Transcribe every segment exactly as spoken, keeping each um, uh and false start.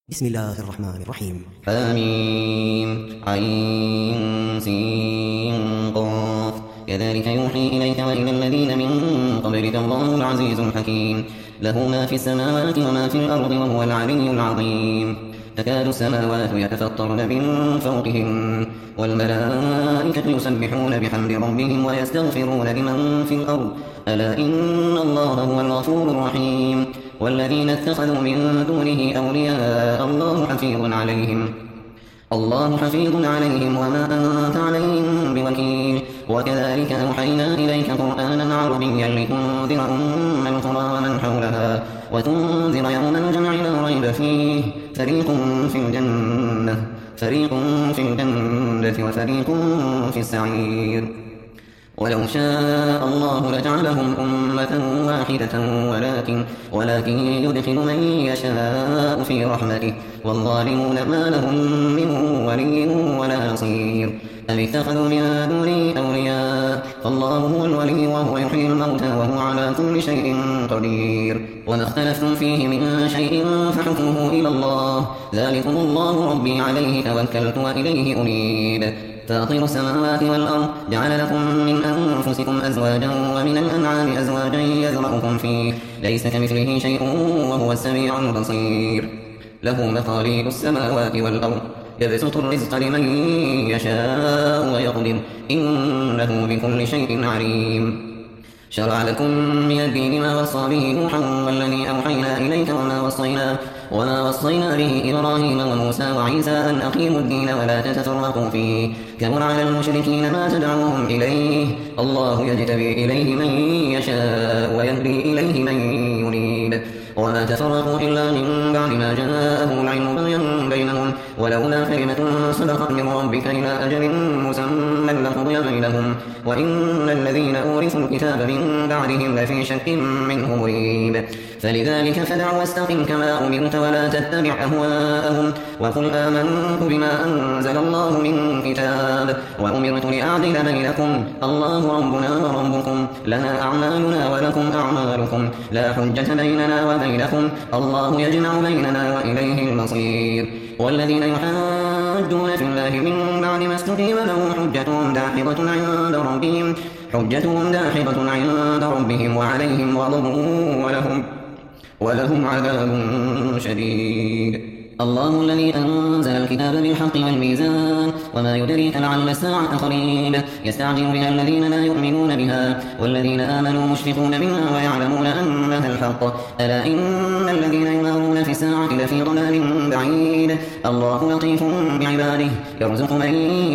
بسم الله الرحمن الرحيم. حميم عين سين قاف كذلك يوحي إليك وإلى الذين من قبلك الله العزيز الحكيم له ما في السماوات وما في الأرض وهو العلي العظيم. تكاد السماوات يتفطرن من فوقهم والملائكة يسبحون بحمد ربهم ويستغفرون لمن في الأرض ألا إن الله هو الغفور الرحيم. والذين اتخذوا من دونه أولياء الله حفيظ عليهم الله حفيظ عليهم وما أنت عليهم بوكيل. وكذلك أوحينا إليك قرآنا عربيا لتنذر أم القرى ومن حولها وتنذر يوم الجمع لا ريب فيه فريق في الجنة فريق في الجنة وفريق في السعير. ولو شاء الله لجعلهم أمة واحدة ولكن, ولكن يدخل من يشاء في رحمته والظالمون ما لهم من ولي ولا نصير. أم اتخذوا من دونه أولياء فالله هو الولي وهو يحيي الموتى وهو على كل شيء قدير. وما اختلفتم فيه من شيء فحكمه إلى الله ذلكم الله ربي عليه توكلت وإليه أنيب. فاطر السماوات والأرض جعل لكم من أنفسكم أزواجا ومن الأنعام أزواجا يذرأكم فيه ليس كمثله شيء وهو السميع البصير. له مقاليد السماوات والأرض يبسط الرزق لمن يشاء ويقدر إنه بكل شيء عليم. شرع لكم من الدين ما وصى به نوحا والذي أوحينا إليك وما وصينا, وما وصينا به إبراهيم وموسى وعيسى أن أقيموا الدين ولا تتفرقوا فيه كبر على المشركين ما تدعوهم إليه الله يجتبي إليه من يشاء ويهدي إليه من يريد. وما تفرقوا إلا من بعد ما جاءهم العلم بغيا بينهم ولولا كلمة سبقت من ربك إلى أجل مسمى لقضي بينهم وإن الذين أورثوا الكتاب من بعدهم لفي شك منه مريب. فلذلك فدع واستقم كما أمرت ولا تتبع أهواءهم وقل آمنت بما أنزل الله من كتاب وأمرت لأعدل بينكم الله ربنا وربكم لنا أعمالنا ولكم أعمالكم لا حجة بيننا وبينكم الله يجمع بيننا وإليه المصير. والذين يحاجون في الله من بعد ما استقيم لهم حجتهم داحضة عند ربهم حجتهم داحضة عند ربهم وعليهم غضب ولهم ولهم عذاب شديد. الله الذي أنزل الكتاب بالحق والميزان وما يدريك لعل الساعة قريب. يستعجل بها الذين لا يؤمنون بها والذين آمنوا مشفقون منها ويعلمون أنها الحق ألا إن الذين يمارون في الساعة لفي ضلال بعيد. الله لطيف بعباده يرزق من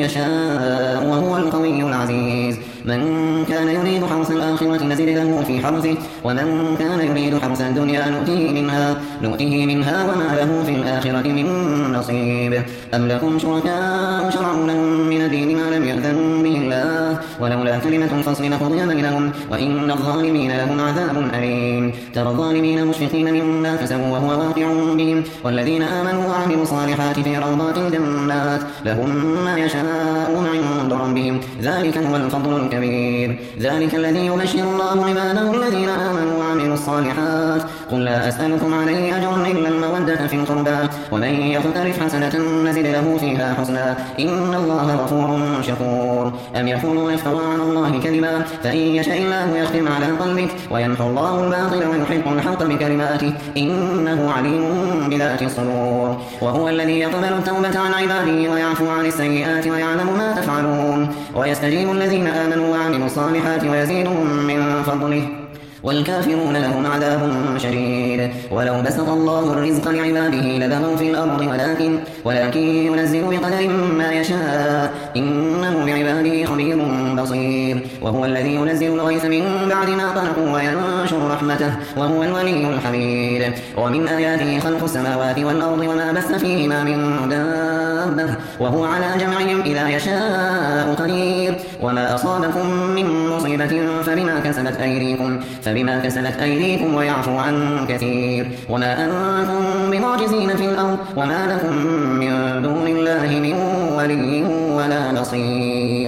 يشاء وهو القوي العزيز. من كان يريد حرث الآخرة نزد له في حرثه ومن كان يريد حرث الدنيا نؤتيه منها, نؤتيه منها وما له في الآخرة من نصيب. أم لكم شركاء شرعوا لهم من الدين ما لم يأذن به الله ولولا كلمة الفصل لقضي بينهم وإن الظالمين لهم عذاب أليم. ترى الظالمين مشفقين مما كسبوا وهو واقع بهم والذين آمنوا وعملوا الصالحات في روضات الجنات لهم ما يشاءون عند ربهم ذلك هو الفضل الكبير. ذلك الذي يبشر الله عباده الذين آمنوا وعملوا الصالحات قل لا أسألكم عليه أجرا إلا المودة في القربى ومن يقترف حسنة نزد له فيها حسنا إن الله غفور شكور. أم يقولون افترى على الله كذبا فإن يشاء الله يختم على قلبك ويمحو الله الباطل ويحق الحق بكلماته إنه عليم بذات الصدور. وهو الذي يقبل التوبة عن عباده ويعفو عن السيئات ويعلم ما تفعلون ويستجيب الذين آمنوا وعملوا الصالحات ويزيدهم من فضله والكافرون لهم عذاب شديد. ولو بسط الله الرزق لعباده لبغوا في الأرض ولكن, ولكن ينزل بقدر ما يشاء إنه بعباده خبير بصير. وهو الذي ينزل الغيث من بعد ما قنطوا وينشر رحمته وهو الولي الحميد. ومن آياته خلق السماوات والأرض وما بث فيهما من دابة وهو على جمعهم إذا يشاء قدير. وما أصابكم من مصيبة فبما كسبت أيديكم فبما كسبت أيديكم ويعفو عن كثير. وما أنتم بمعجزين في الأرض وما لكم من دون الله من ولي ولا نصير.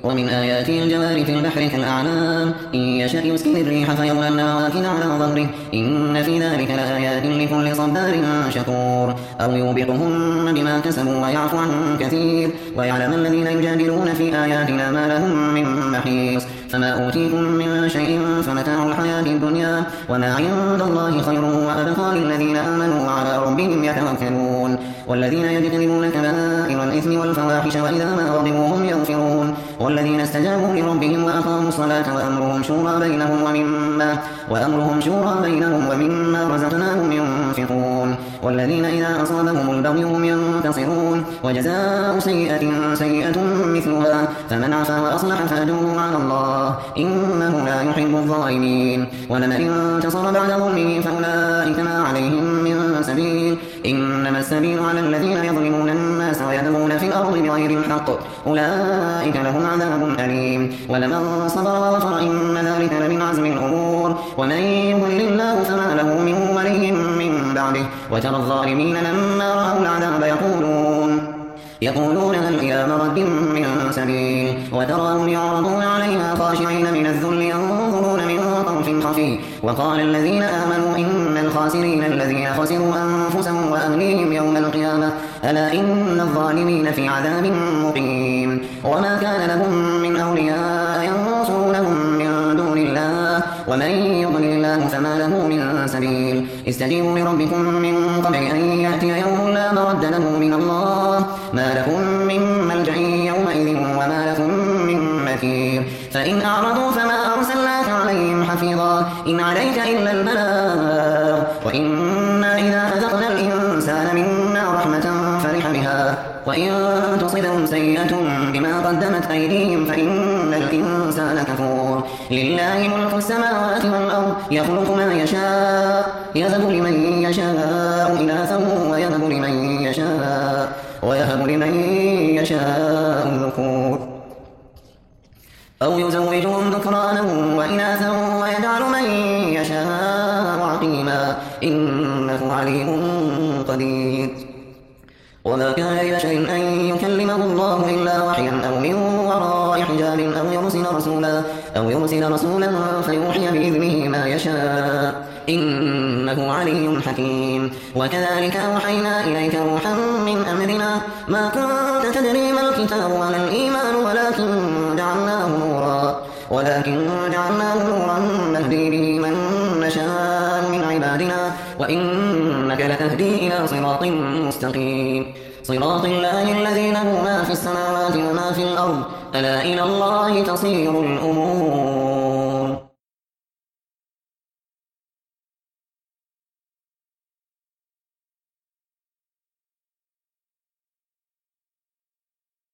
ومن آياته الجوار في البحر كالأعلام إن يشأ يسكن الريح فيظللن رواكد على ظهره إن في ذلك لآيات لكل صبار شكور أو يوبقهم بما كسبوا ويعفو عن كثير ويعلم الذين يجادلون في آياتنا ما لهم من محيص فما أوتيكم من شيء فمتاع الحياة الدنيا وما عند الله خير وأبقى للذين آمنوا وعلى ربهم يتوكلون والذين يجتنبون كبائر الإثم والفواحش وإذا ما غضبوا هم يغفرون والذين استجابوا لربهم وأقاموا الصلاة وأمرهم شورى بينهم ومما وأمرهم شورى بينهم ومما رزقناهم ينفقون والذين إذا أصابهم البغي هم ينتصرون وجزاء سيئة سيئة مثلها فمن عفا وأصلح فأجره على الله إنه لا يحب الظالمين ولمن انتصر بعد ظلمه فأولئك ما عليهم من سبيل إنما السبيل على الذين يظلمون الناس ويبغون في الأرض بغير الحق أولئك لهم عذاب أليم ولمن صبر وغفر إن ذلك لمن عزم الأمور ومن يضلل الله فما له من ولي من بعده وترى الظالمين لما رأوا العذاب يقولون يقولون هل إلى مرد من سبيل وتراهم يعرضون عليها خاشعين من الذل ينظرون من طرف خفي وقال الذين آمنوا إن الخاسرين الذين خسروا أنفسهم وأهليهم يوم القيامة ألا إن الظالمين في عذاب مقيم وما كان لهم من أولياء ينصرونهم من دون الله ومن يضلل الله فما له من سبيل استجيبوا لربكم من قبل أن يأتي يوم لا مرد له من الله ما لكم من ملجأ يومئذ وما لكم من مكير فإن أعرضوا فما أرسلناك عليهم حفيظا إن عليك إلا البلاغ وإنا إذا أذقنا الإنسان منا رحمة فرح بها وإن تصبهم سيئة بما قدمت أيديهم فإن الإنسان كفور لله ملك السماوات والأرض يخلق ما يشاء يهب لمن يشاء إناثا ويهب لمن يشاء ويهب لمن يشاء الذكور أو يزوجهم ذكرانا وإناثا ويجعل من يشاء عقيما إنه عليم قدير وما كان لبشر أن يكلمه الله إلا وحيا أو من وراء حجاب أو يرسل رسولا أو يرسل رسولا فيوحي بإذنه ما يشاء إنه علي حكيم وكذلك أوحينا إليك روحا من أمرنا ما كنت تدري ما الكتاب ولا الإيمان ولكن جعلناه نورا ولكن جعلناه نورا نهدي به من نشاء من عبادنا وإنك لتهدي إلى صراط مستقيم صراط الله الذي له ما في السماوات وما في الأرض ألا إلى الله تصير الأمور